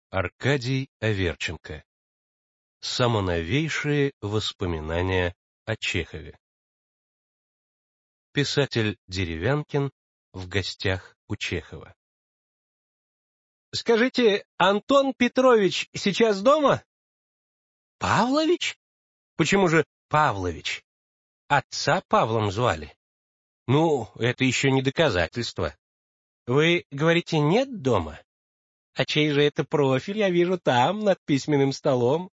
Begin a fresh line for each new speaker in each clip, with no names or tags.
Аркадий Аверченко. Самоновейшие воспоминания о Чехове. Писатель Деревянкин в гостях у Чехова.
Скажите, Антон Петрович сейчас дома? Павлович? Почему же Павлович? Отца Павлом звали. Ну, это еще не доказательство. Вы говорите, нет дома? А чей же это профиль, я вижу там, над письменным столом?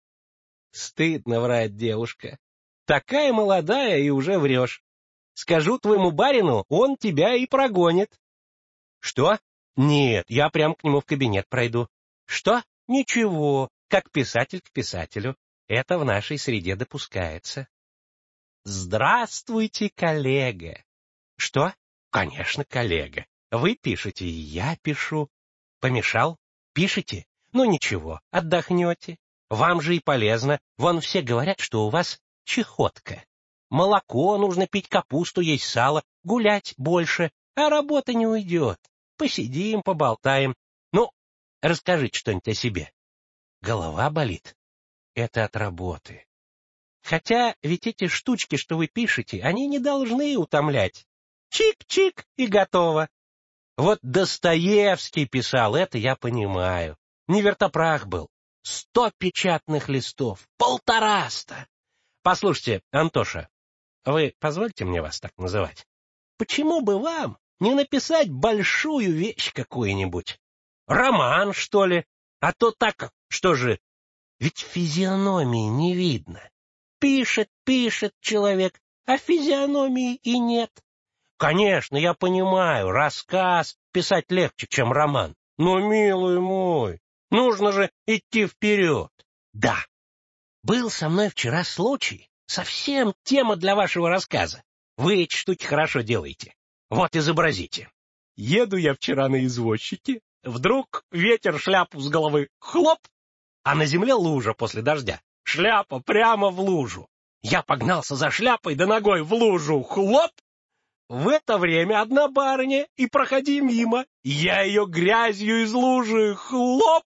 Стыдно врать, девушка. Такая молодая и уже врешь. Скажу твоему барину, он тебя и прогонит. Что? Нет, я прям к нему в кабинет пройду. Что? Ничего, как писатель к писателю. Это в нашей среде допускается. Здравствуйте, коллега. Что? Конечно, коллега. Вы пишете, и я пишу. Помешал? Пишете? Ну ничего, отдохнете. Вам же и полезно. Вон все говорят, что у вас чехотка. Молоко нужно пить, капусту есть, сало, гулять больше, а работа не уйдет. Посидим, поболтаем. Ну, расскажите что-нибудь о себе. Голова болит. Это от работы. Хотя ведь эти штучки, что вы пишете, они не должны утомлять. Чик-чик и готово. Вот Достоевский писал, это я понимаю. Не вертопрах был. 100 печатных листов, 150. Послушайте, Антоша, вы позвольте мне вас так называть? Почему бы вам не написать большую вещь какую-нибудь? Роман, что ли? А то так, что же, ведь физиономии не видно. Пишет человек, а физиономии и нет. Конечно, я понимаю, рассказ писать легче, чем роман. Но, милый мой, нужно же идти вперед. Да, был со мной вчера случай. Совсем тема для вашего рассказа. Вы эти штуки хорошо делаете. Вот изобразите. Еду я вчера на извозчике. Вдруг ветер шляпу с головы хлоп, а на земле лужа после дождя. Шляпа прямо в лужу. Я погнался за шляпой, да ногой в лужу хлоп. В это время одна барыня и проходи мимо. Я ее грязью из лужи хлоп.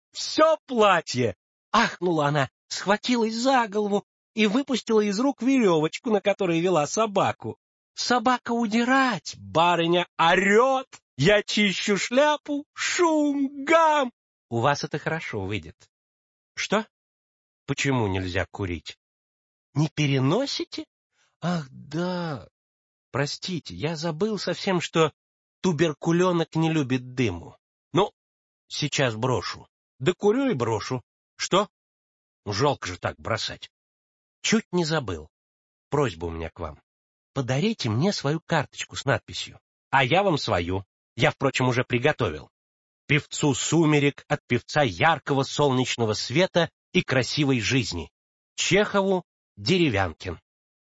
Все платье. Ахнула она, схватилась за голову и выпустила из рук веревочку, на которой вела собаку. Собака удирать, барыня орет. Я чищу шляпу, шум, гам. У вас это хорошо выйдет. Что? Почему нельзя курить? Не переносите? Ах, да. Простите, я забыл совсем, что туберкуленок не любит дыму. Ну, сейчас брошу. Да курю и брошу. Что? Жалко же так бросать. Чуть не забыл. Просьба у меня к вам. Подарите мне свою карточку с надписью, а я вам свою. Я, впрочем, уже приготовил. Певцу «Сумерек» от певца яркого солнечного света и красивой жизни. Чехову Деревянкин.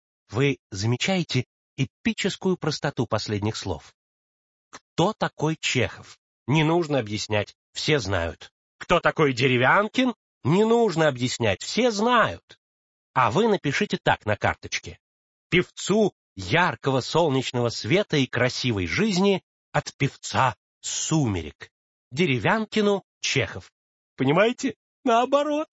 Вы замечаете эпическую простоту последних слов? Кто такой Чехов? Не нужно объяснять, все знают. Кто такой Деревянкин? Не нужно объяснять, все знают. А вы напишите так на карточке. Певцу яркого солнечного света и красивой жизни от певца «Сумерек». Деревянкину Чехов. Понимаете? Наоборот.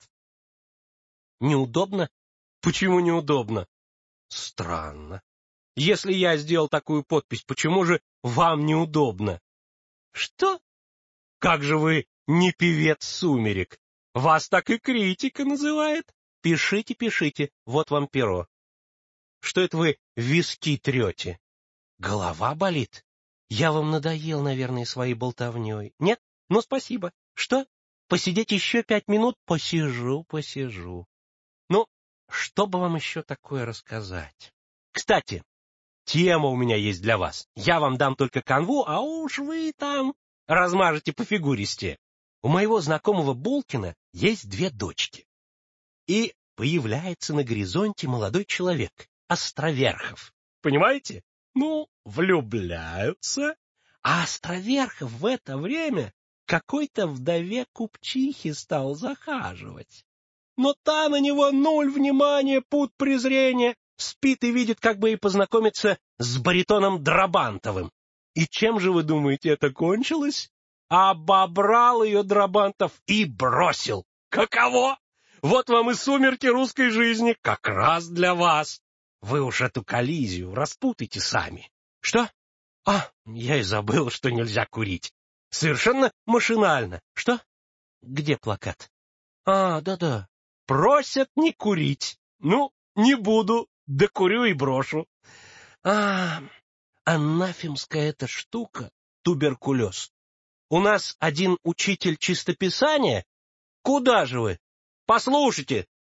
Неудобно? Почему неудобно? Странно. Если я сделал такую подпись, почему же вам неудобно? Что? Как же вы не певец «Сумерек»? Вас так и критика называет. Пишите, пишите, вот вам перо. Что это вы виски трете? Голова болит? Я вам надоел, наверное, своей болтовней. Нет? Ну, спасибо. Что? Посидеть еще 5 минут? Посижу. Ну, что бы вам еще такое рассказать? Кстати, тема у меня есть для вас. Я вам дам только канву, а уж вы там размажете по фигуристе. У моего знакомого Булкина есть 2 дочки. И появляется на горизонте молодой человек, Островерхов. Понимаете? Ну, влюбляются. А Островерхов в это время какой-то вдове купчихи стал захаживать. Но та на него 0 внимания, пуд презрения, спит и видит, как бы и познакомиться с баритоном Драбантовым. И чем же, вы думаете, это кончилось? обобрал ее Драбантов и бросил. Каково? Вот вам и сумерки русской жизни, как раз для вас. Вы уж эту коллизию распутайте сами. Что? Я и забыл, что нельзя курить. Совершенно машинально. Что? Где плакат? Да-да. Просят не курить. Ну, не буду, да курю и брошу. Анафемская эта штука, туберкулез. У нас один учитель чистописания. Куда же вы? Послушайте,